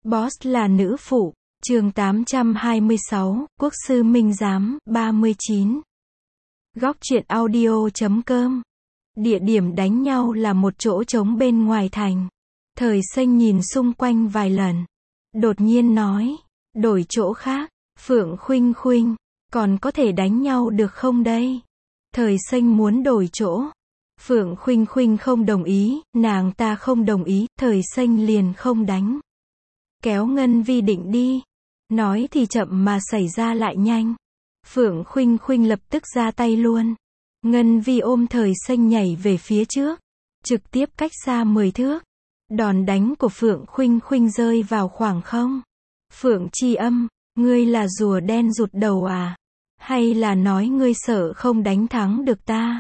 Boss là nữ phụ. Chương 826, Quốc sư Minh Giám, 39. Góc truyện audio.com. Địa điểm đánh nhau là một chỗ trống bên ngoài thành. Thời Xanh nhìn xung quanh vài lần. Đột nhiên nói, đổi chỗ khác. Phượng Khuynh Khuynh, còn có thể đánh nhau được không đây? Thời Xanh muốn đổi chỗ. Phượng Khuynh Khuynh không đồng ý, nàng ta không đồng ý, Thời Xanh liền không đánh. Kéo Ngân Vi định đi. Nói thì chậm mà xảy ra lại nhanh. Phượng Khuynh Khuynh lập tức ra tay luôn. Ngân Vi ôm Thời Xanh nhảy về phía trước. Trực tiếp cách xa 10 thước. Đòn đánh của Phượng Khuynh Khuynh rơi vào khoảng không. Phượng Tri Âm, ngươi là rùa đen rụt đầu à? Hay là nói ngươi sợ không đánh thắng được ta?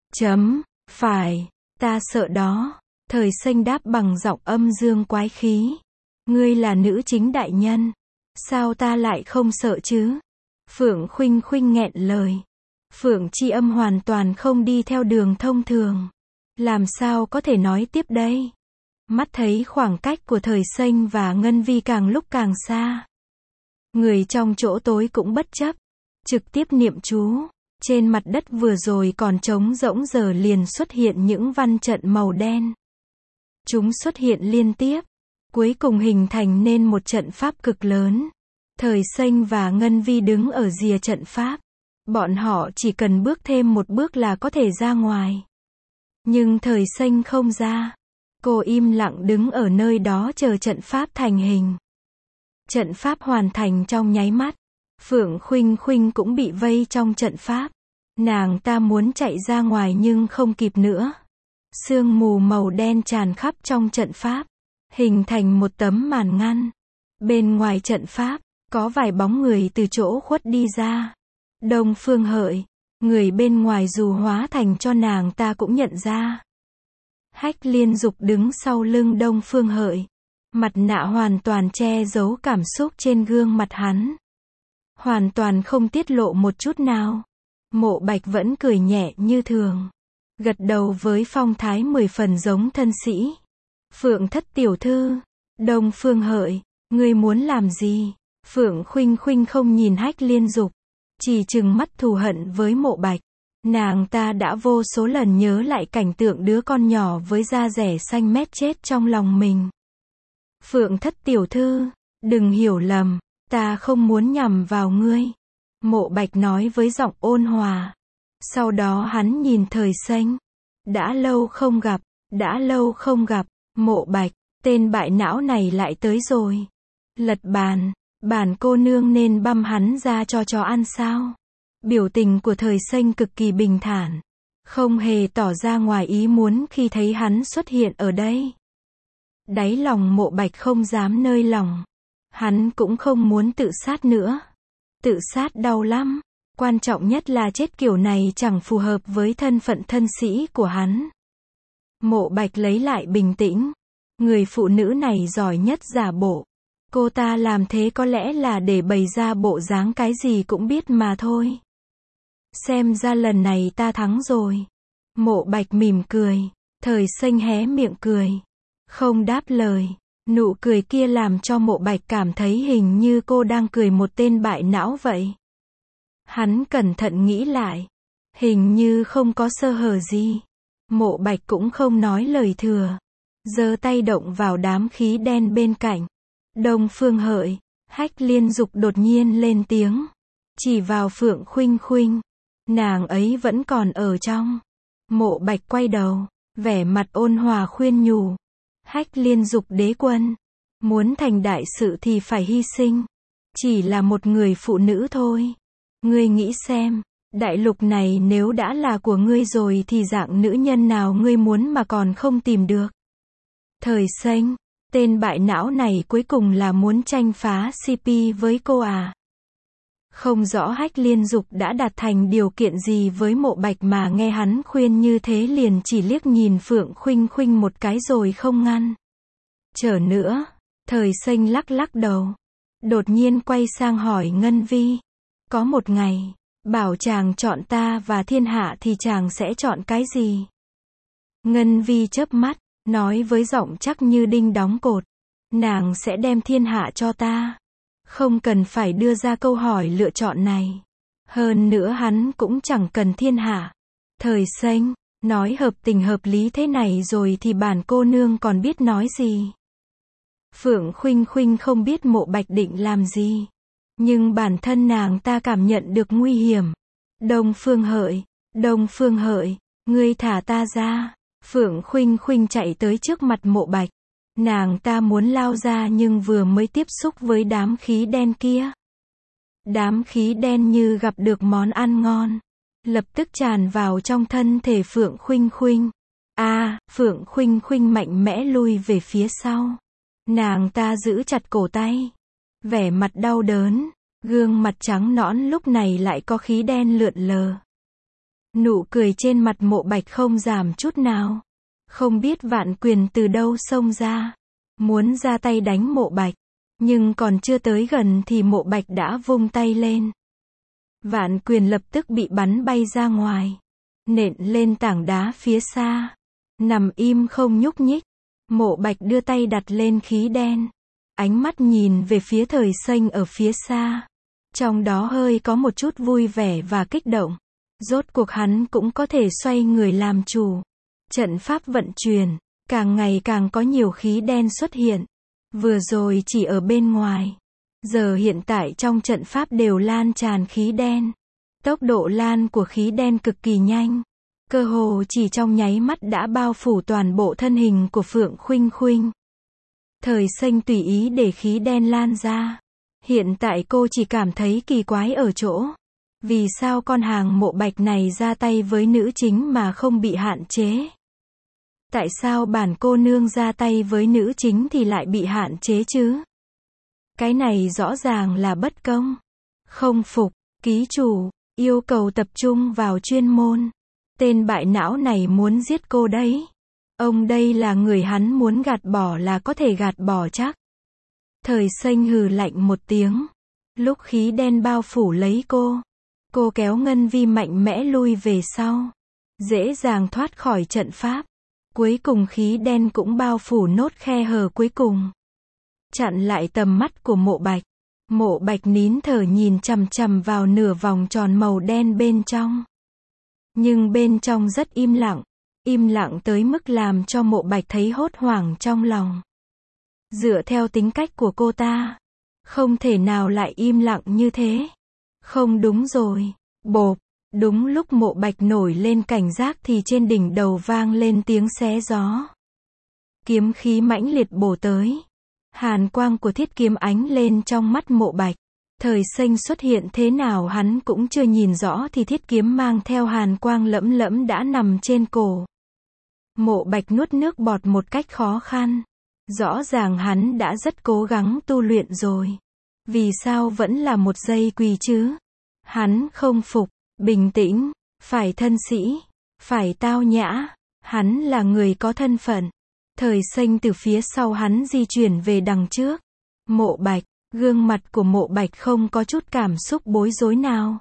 Phải, ta sợ đó. Thời Xanh đáp bằng giọng âm dương quái khí. Ngươi là nữ chính đại nhân. Sao ta lại không sợ chứ? Phượng Khuynh Khuynh nghẹn lời. Phượng Tri Âm hoàn toàn không đi theo đường thông thường. Làm sao có thể nói tiếp đây? Mắt thấy khoảng cách của Thời Xanh và Ngân Vi càng lúc càng xa. Người trong chỗ tối cũng bất chấp. Trực tiếp niệm chú. Trên mặt đất vừa rồi còn trống rỗng giờ liền xuất hiện những văn trận màu đen. Chúng xuất hiện liên tiếp. Cuối cùng hình thành nên một trận pháp cực lớn. Thời Xanh và Ngân Vi đứng ở rìa trận pháp. Bọn họ chỉ cần bước thêm một bước là có thể ra ngoài. Nhưng Thời Xanh không ra. Cô im lặng đứng ở nơi đó chờ trận pháp thành hình. Trận pháp hoàn thành trong nháy mắt. Phượng Khuynh Khuynh cũng bị vây trong trận pháp. Nàng ta muốn chạy ra ngoài nhưng không kịp nữa. Sương mù màu đen tràn khắp trong trận pháp. Hình thành một tấm màn ngăn. Bên ngoài trận pháp, có vài bóng người từ chỗ khuất đi ra. Đông Phương Hợi, người bên ngoài dù hóa thành cho nàng ta cũng nhận ra. Hách Liên Dục đứng sau lưng Đông Phương Hợi. Mặt nạ hoàn toàn che giấu cảm xúc trên gương mặt hắn. Hoàn toàn không tiết lộ một chút nào. Mộ Bạch vẫn cười nhẹ như thường. Gật đầu với phong thái 10 phần giống thân sĩ. Phượng Thất tiểu thư. Đông Phương Hợi, ngươi muốn làm gì? Phượng Khuynh Khuynh không nhìn Hách Liên Dục. Chỉ trừng mắt thù hận với Mộ Bạch. Nàng ta đã vô số lần nhớ lại cảnh tượng đứa con nhỏ với da rẻ xanh mét chết trong lòng mình. Phượng Thất tiểu thư, đừng hiểu lầm, ta không muốn nhằm vào ngươi. Mộ Bạch nói với giọng ôn hòa. Sau đó hắn nhìn Thời Xanh. Đã lâu không gặp, Mộ Bạch, tên bại não này lại tới rồi. Lật bàn, bản cô nương nên băm hắn ra cho chó ăn sao? Biểu tình của Thời Xanh cực kỳ bình thản. Không hề tỏ ra ngoài ý muốn khi thấy hắn xuất hiện ở đây. Đáy lòng Mộ Bạch không dám nơi lòng. Hắn cũng không muốn tự sát nữa. Tự sát đau lắm. Quan trọng nhất là chết kiểu này chẳng phù hợp với thân phận thân sĩ của hắn. Mộ Bạch lấy lại bình tĩnh. Người phụ nữ này giỏi nhất giả bộ. Cô ta làm thế có lẽ là để bày ra bộ dáng cái gì cũng biết mà thôi. Xem ra lần này ta thắng rồi. Mộ Bạch mỉm cười. Thời Xanh hé miệng cười. Không đáp lời. Nụ cười kia làm cho Mộ Bạch cảm thấy hình như cô đang cười một tên bại não vậy. Hắn cẩn thận nghĩ lại. Hình như không có sơ hở gì. Mộ Bạch cũng không nói lời thừa. Giơ tay động vào đám khí đen bên cạnh. Đông Phương Hợi, Hách Liên Dục đột nhiên lên tiếng. Chỉ vào Phượng Khuynh Khuynh. Nàng ấy vẫn còn ở trong. Mộ Bạch quay đầu. Vẻ mặt ôn hòa khuyên nhủ. Hách Liên Dục đế quân. Muốn thành đại sự thì phải hy sinh. Chỉ là một người phụ nữ thôi. Ngươi nghĩ xem. Đại lục này nếu đã là của ngươi rồi thì dạng nữ nhân nào ngươi muốn mà còn không tìm được. Thời Xanh, tên bại não này cuối cùng là muốn tranh phá CP với cô à? Không rõ Hách Liên Dục đã đạt thành điều kiện gì với Mộ Bạch mà nghe hắn khuyên như thế liền chỉ liếc nhìn Phượng Khuynh Khuynh một cái rồi không ngăn. Chờ nữa, Thời Xanh lắc lắc đầu. Đột nhiên quay sang hỏi Ngân Vi. Có một ngày, bảo chàng chọn ta và thiên hạ thì chàng sẽ chọn cái gì? Ngân Vi chớp mắt, nói với giọng chắc như đinh đóng cột. nàng sẽ đem thiên hạ cho ta. Không cần phải đưa ra câu hỏi lựa chọn này. Hơn nữa hắn cũng chẳng cần thiên hạ. Thời Xanh, nói hợp tình hợp lý thế này rồi thì bản cô nương còn biết nói gì. Phượng Khuynh Khuynh không biết Mộ Bạch định làm gì. Nhưng bản thân nàng ta cảm nhận được nguy hiểm. Đông Phương Hợi, ngươi thả ta ra. Phượng Khuynh Khuynh chạy tới trước mặt Mộ Bạch. Nàng ta muốn lao ra nhưng vừa mới tiếp xúc với đám khí đen kia. Đám khí đen như gặp được món ăn ngon. Lập tức tràn vào trong thân thể Phượng Khuynh Khuynh. Phượng Khuynh Khuynh mạnh mẽ lui về phía sau. Nàng ta giữ chặt cổ tay. Vẻ mặt đau đớn. Gương mặt trắng nõn lúc này lại có khí đen lượn lờ. Nụ cười trên mặt Mộ Bạch không giảm chút nào. Không biết Vạn Quyền từ đâu xông ra. Muốn ra tay đánh Mộ Bạch. Nhưng còn chưa tới gần thì Mộ Bạch đã vung tay lên. Vạn Quyền lập tức bị bắn bay ra ngoài. Nện lên tảng đá phía xa. Nằm im không nhúc nhích. Mộ Bạch đưa tay đặt lên khí đen. Ánh mắt nhìn về phía Thời Xanh ở phía xa. Trong đó hơi có một chút vui vẻ và kích động. Rốt cuộc hắn cũng có thể xoay người làm chủ. Trận pháp vận chuyển. Càng ngày càng có nhiều khí đen xuất hiện. Vừa rồi chỉ ở bên ngoài. Giờ hiện tại trong trận pháp đều lan tràn khí đen. Tốc độ lan của khí đen cực kỳ nhanh. Cơ hồ chỉ trong nháy mắt đã bao phủ toàn bộ thân hình của Phượng Khuynh Khuynh. Thời Xanh tùy ý để khí đen lan ra. Hiện tại cô chỉ cảm thấy kỳ quái ở chỗ. Vì sao con hàng Mộ Bạch này ra tay với nữ chính mà không bị hạn chế? Tại sao bản cô nương ra tay với nữ chính thì lại bị hạn chế chứ? Cái này rõ ràng là bất công. Không phục, ký chủ, yêu cầu tập trung vào chuyên môn. Tên bại não này muốn giết cô đấy. Ông đây là người hắn muốn gạt bỏ là có thể gạt bỏ chắc. Thời Xanh hừ lạnh một tiếng. Lúc khí đen bao phủ lấy cô kéo Ngân Vi mạnh mẽ lui về sau. Dễ dàng thoát khỏi trận pháp. Cuối cùng khí đen cũng bao phủ nốt khe hở cuối cùng. Chặn lại tầm mắt của Mộ Bạch. Mộ Bạch nín thở nhìn chằm chằm vào nửa vòng tròn màu đen bên trong. Nhưng bên trong rất im lặng. Im lặng tới mức làm cho Mộ Bạch thấy hốt hoảng trong lòng. Dựa theo tính cách của cô ta, không thể nào lại im lặng như thế. Không đúng rồi. Bộp. Đúng lúc Mộ Bạch nổi lên cảnh giác thì trên đỉnh đầu vang lên tiếng xé gió. Kiếm khí mãnh liệt bổ tới. Hàn quang của thiết kiếm ánh lên trong mắt Mộ Bạch. Thời Xanh xuất hiện thế nào hắn cũng chưa nhìn rõ thì thiết kiếm mang theo hàn quang lẫm lẫm đã nằm trên cổ. Mộ Bạch nuốt nước bọt một cách khó khăn. Rõ ràng hắn đã rất cố gắng tu luyện rồi. Vì sao vẫn là một giây quỳ chứ? Hắn không phục. Bình tĩnh, phải thân sĩ, phải tao nhã, hắn là người có thân phận. Thời Xanh từ phía sau hắn di chuyển về đằng trước. Mộ Bạch, gương mặt của Mộ Bạch không có chút cảm xúc bối rối nào.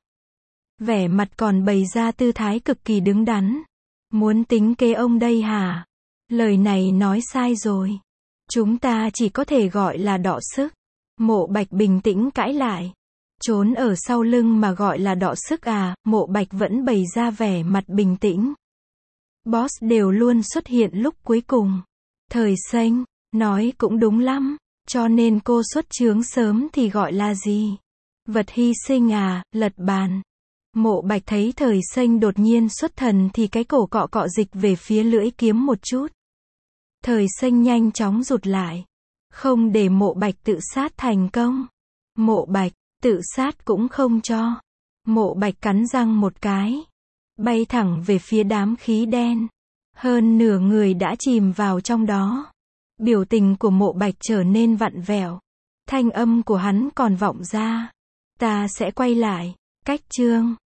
Vẻ mặt còn bày ra tư thái cực kỳ đứng đắn. Muốn tính kế ông đây hả? Lời này nói sai rồi. Chúng ta chỉ có thể gọi là đọ sức. Mộ Bạch bình tĩnh cãi lại. Trốn ở sau lưng mà gọi là đọ sức à? Mộ Bạch vẫn bày ra vẻ mặt bình tĩnh. Boss đều luôn xuất hiện lúc cuối cùng. Thời Xanh, nói cũng đúng lắm. Cho nên cô xuất chướng sớm thì gọi là gì? Vật hy sinh à? Lật bàn. Mộ Bạch thấy Thời Xanh đột nhiên xuất thần thì cái cổ cọ cọ dịch về phía lưỡi kiếm một chút. Thời Xanh nhanh chóng rụt lại. Không để Mộ Bạch tự sát thành công. Mộ Bạch, tự sát cũng không cho. Mộ Bạch cắn răng một cái. Bay thẳng về phía đám khí đen. Hơn nửa người đã chìm vào trong đó. Biểu tình của Mộ Bạch trở nên vặn vẹo. Thanh âm của hắn còn vọng ra. Ta sẽ quay lại. Cách chương